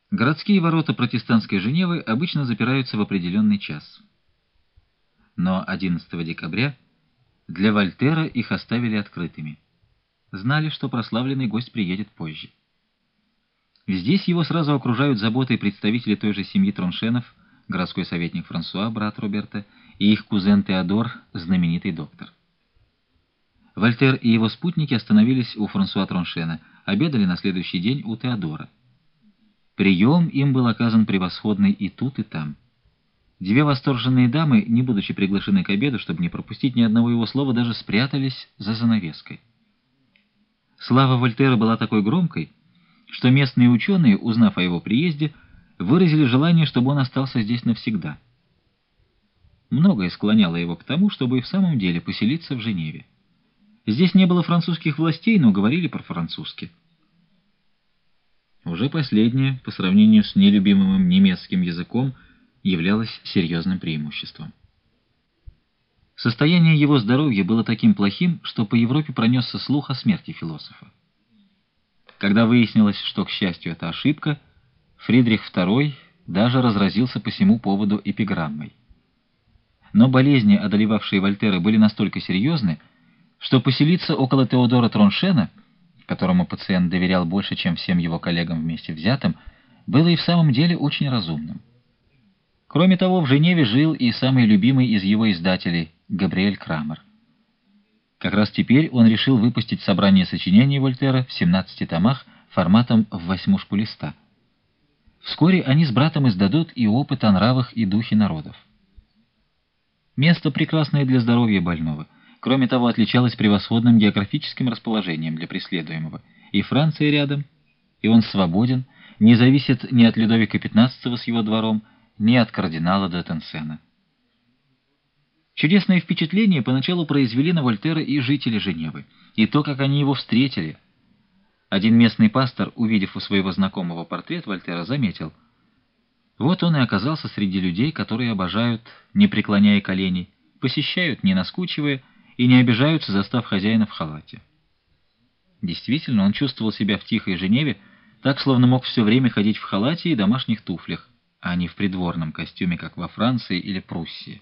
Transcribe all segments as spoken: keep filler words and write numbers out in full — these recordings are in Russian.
Городские ворота протестантской Женевы обычно запираются в определенный час. Но одиннадцатого декабря для Вольтера их оставили открытыми. Знали, что прославленный гость приедет позже. Здесь его сразу окружают заботой представители той же семьи Троншенов, городской советник Франсуа, брат Роберта, и их кузен Теодор, знаменитый доктор. Вольтер и его спутники остановились у Франсуа Троншена, обедали на следующий день у Теодора. Прием им был оказан превосходный и тут, и там. Две восторженные дамы, не будучи приглашены к обеду, чтобы не пропустить ни одного его слова, даже спрятались за занавеской. Слава Вольтера была такой громкой, что местные ученые, узнав о его приезде, выразили желание, чтобы он остался здесь навсегда. Многое склоняло его к тому, чтобы и в самом деле поселиться в Женеве. Здесь не было французских властей, но говорили по-французски. Уже последнее, по сравнению с нелюбимым им немецким языком, являлось серьезным преимуществом. Состояние его здоровья было таким плохим, что по Европе пронесся слух о смерти философа. Когда выяснилось, что, к счастью, это ошибка, Фридрих второй даже разразился по сему поводу эпиграммой. Но болезни, одолевавшие Вольтера, были настолько серьезны, что поселиться около Теодора Троншена, которому пациент доверял больше, чем всем его коллегам вместе взятым, было и в самом деле очень разумным. Кроме того, в Женеве жил и самый любимый из его издателей Габриэль Крамер. Как раз теперь он решил выпустить собрание сочинений Вольтера в семнадцати томах форматом в восьмушку листа. Вскоре они с братом издадут и опыт о нравах и духе народов. Место прекрасное для здоровья больного. Кроме того, отличалось превосходным географическим расположением для преследуемого. И Франция рядом, и он свободен, не зависит ни от Людовика пятнадцатого с его двором, ни от кардинала де Тенсена. Чудесное впечатление поначалу произвели на Вольтера и жители Женевы, и то, как они его встретили. Один местный пастор, увидев у своего знакомого портрет Вольтера, заметил: вот он и оказался среди людей, которые обожают, не преклоняя коленей, посещают, не наскучивая, и не обижаются, застав хозяина в халате. Действительно, он чувствовал себя в тихой Женеве так, словно мог все время ходить в халате и домашних туфлях, а не в придворном костюме, как во Франции или Пруссии.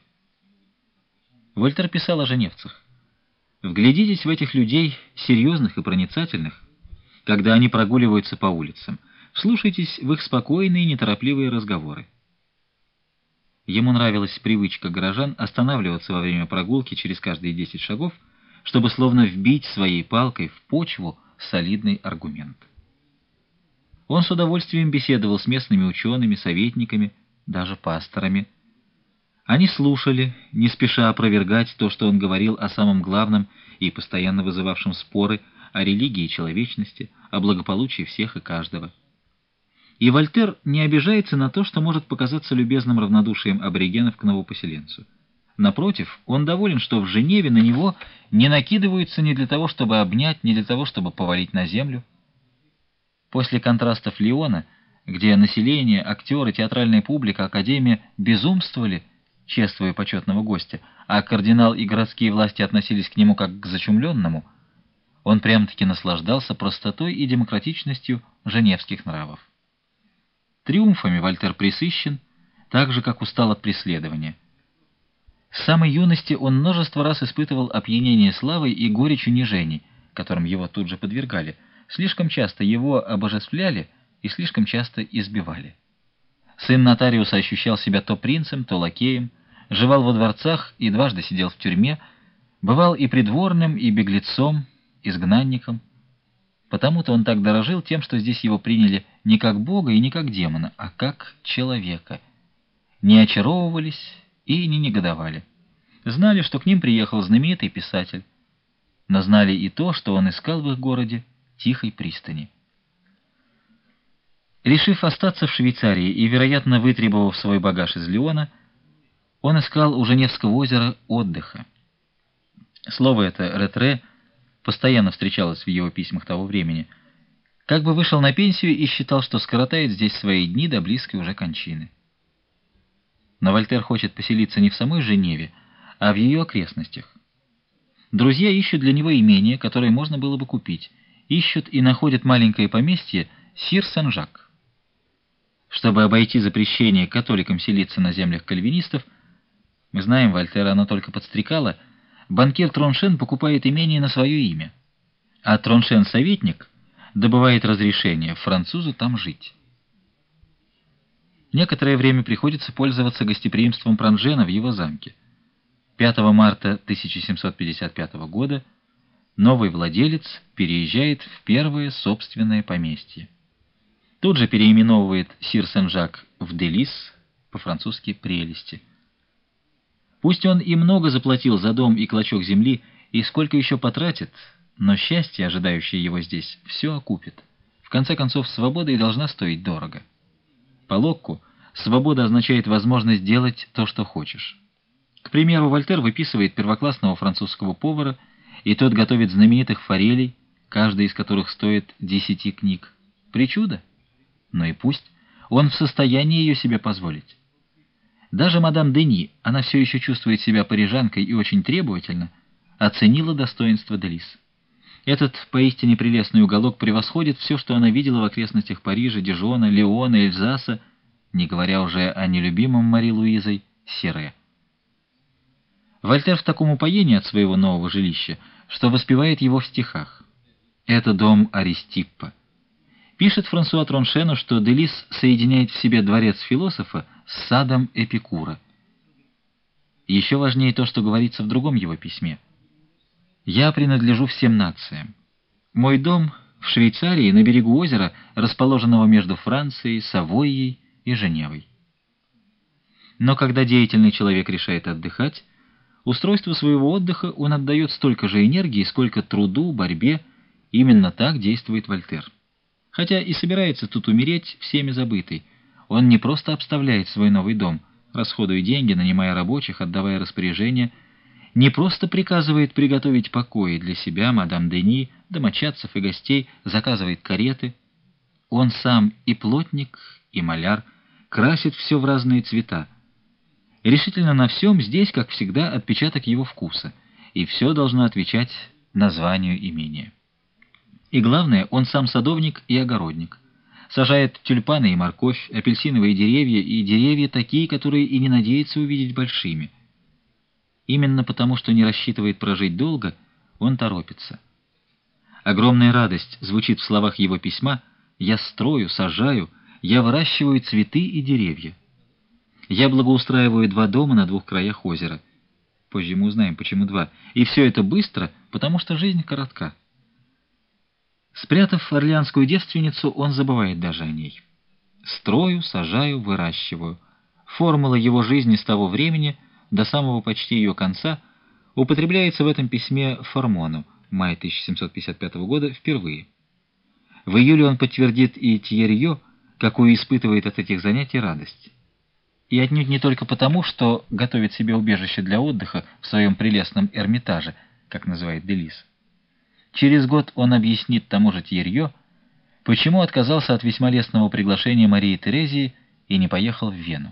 Вольтер писал о женевцах: «Вглядитесь в этих людей, серьезных и проницательных, когда они прогуливаются по улицам, вслушайтесь в их спокойные, неторопливые разговоры». Ему нравилась привычка горожан останавливаться во время прогулки через каждые десять шагов, чтобы словно вбить своей палкой в почву солидный аргумент. Он с удовольствием беседовал с местными учеными, советниками, даже пасторами. Они слушали, не спеша опровергать то, что он говорил о самом главном и постоянно вызывавшем споры, о религии и человечности, о благополучии всех и каждого. И Вольтер не обижается на то, что может показаться любезным равнодушием аборигенов к новопоселенцу. Напротив, он доволен, что в Женеве на него не накидываются ни для того, чтобы обнять, ни для того, чтобы повалить на землю. После контрастов Лиона, где население, актеры, театральная публика, академия безумствовали, чествуя почетного гостя, а кардинал и городские власти относились к нему как к зачумленному, он прям-таки наслаждался простотой и демократичностью женевских нравов. Триумфами Вольтер пресыщен, так же, как устал от преследования. С самой юности он множество раз испытывал опьянение славой и горечь унижений, которым его тут же подвергали. Слишком часто его обожествляли и слишком часто избивали. Сын нотариуса ощущал себя то принцем, то лакеем, жевал во дворцах и дважды сидел в тюрьме, бывал и придворным, и беглецом, изгнанником. Потому-то он так дорожил тем, что здесь его приняли не как бога и не как демона, а как человека. Не очаровывались и не негодовали. Знали, что к ним приехал знаменитый писатель, но знали и то, что он искал в их городе тихой пристани. Решив остаться в Швейцарии и, вероятно, вытребовав свой багаж из Лиона, он искал у Женевского озера отдыха. Слово это «ретре» постоянно встречалось в его письмах того времени. Как бы вышел на пенсию и считал, что скоротает здесь свои дни до близкой уже кончины. Но Вольтер хочет поселиться не в самой Женеве, а в ее окрестностях. Друзья ищут для него имение, которое можно было бы купить. Ищут и находят маленькое поместье Сир Сен-Жак. чтобы обойти запрещение католикам селиться на землях кальвинистов, мы знаем, Вольтера оно только подстрекало, банкир Троншен покупает имение на свое имя, а Троншен-советник добывает разрешение французу там жить. Некоторое время приходится пользоваться гостеприимством Пранжена в его замке. пятого марта тысяча семьсот пятьдесят пятого года новый владелец переезжает в первое собственное поместье. Тут же переименовывает Сир Сен-Жак в Делис, по-французски «прелести». Пусть он и много заплатил за дом и клочок земли, и сколько еще потратит, но счастье, ожидающее его здесь, все окупит. В конце концов, свобода и должна стоить дорого. По Локку свобода означает возможность делать то, что хочешь. К примеру, Вольтер выписывает первоклассного французского повара, и тот готовит знаменитых форелей, каждая из которых стоит десяти книг. Причуда? Но и пусть. Он в состоянии ее себе позволить. Даже мадам Дени, она все еще чувствует себя парижанкой и очень требовательно, оценила достоинство Делис. Этот поистине прелестный уголок превосходит все, что она видела в окрестностях Парижа, Дижона, Леона, Эльзаса, не говоря уже о нелюбимом Мари Луизой Сире. Вольтер в таком упоении от своего нового жилища, что воспевает его в стихах. Это дом Аристиппа. Пишет Франсуа Троншену, что Делис соединяет в себе дворец философа с садом Эпикура. Еще важнее то, что говорится в другом его письме. «Я принадлежу всем нациям. Мой дом в Швейцарии, на берегу озера, расположенного между Францией, Савойей и Женевой». Но когда деятельный человек решает отдыхать, устройству своего отдыха он отдает столько же энергии, сколько труду, борьбе. Именно так действует Вольтер. Хотя и собирается тут умереть, всеми забытый, он не просто обставляет свой новый дом, расходуя деньги, нанимая рабочих, отдавая распоряжения, не просто приказывает приготовить покои для себя, мадам Дени, домочадцев и гостей, заказывает кареты. Он сам и плотник, и маляр, красит все в разные цвета. Решительно на всем здесь, как всегда, отпечаток его вкуса, и все должно отвечать названию имения. И главное, он сам садовник и огородник. Сажает тюльпаны и морковь, апельсиновые деревья и деревья такие, которые и не надеется увидеть большими. Именно потому, что не рассчитывает прожить долго, он торопится. Огромная радость звучит в словах его письма: «Я строю, сажаю, я выращиваю цветы и деревья. Я благоустраиваю два дома на двух краях озера». Позже мы узнаем, почему два. И все это быстро, потому что жизнь коротка. Спрятав орлеанскую девственницу, он забывает даже о ней. «Строю, сажаю, выращиваю». Формула его жизни с того времени до самого почти ее конца употребляется в этом письме Формону, мая тысяча семьсот пятьдесят пятого года, впервые. В июле он подтвердит и Тьерьё, какую испытывает от этих занятий радость. И отнюдь не только потому, что готовит себе убежище для отдыха в своем прелестном Эрмитаже, как называет Делис. Через год он объяснит тому же Тьерьё, почему отказался от весьма лестного приглашения Марии Терезии и не поехал в Вену.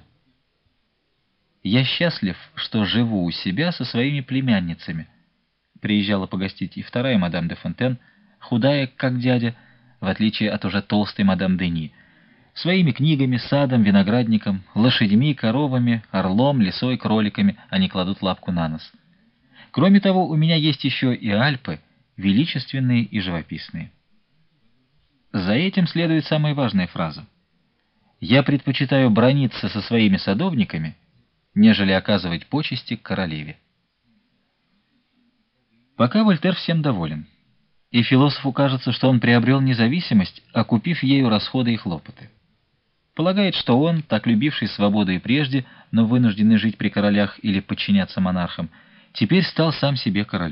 «Я счастлив, что живу у себя со своими племянницами», приезжала погостить и вторая мадам де Фонтен, худая, как дядя, в отличие от уже толстой мадам Дени, своими книгами, садом, виноградником, лошадьми, коровами, орлом, лисой, кроликами они кладут лапку на нос. Кроме того, у меня есть еще и Альпы, величественные и живописные. За этим следует самая важная фраза. «Я предпочитаю браниться со своими садовниками, нежели оказывать почести королеве». Пока Вольтер всем доволен, и философу кажется, что он приобрел независимость, окупив ею расходы и хлопоты. Полагает, что он, так любивший свободу и прежде, но вынужденный жить при королях или подчиняться монархам, теперь стал сам себе королем.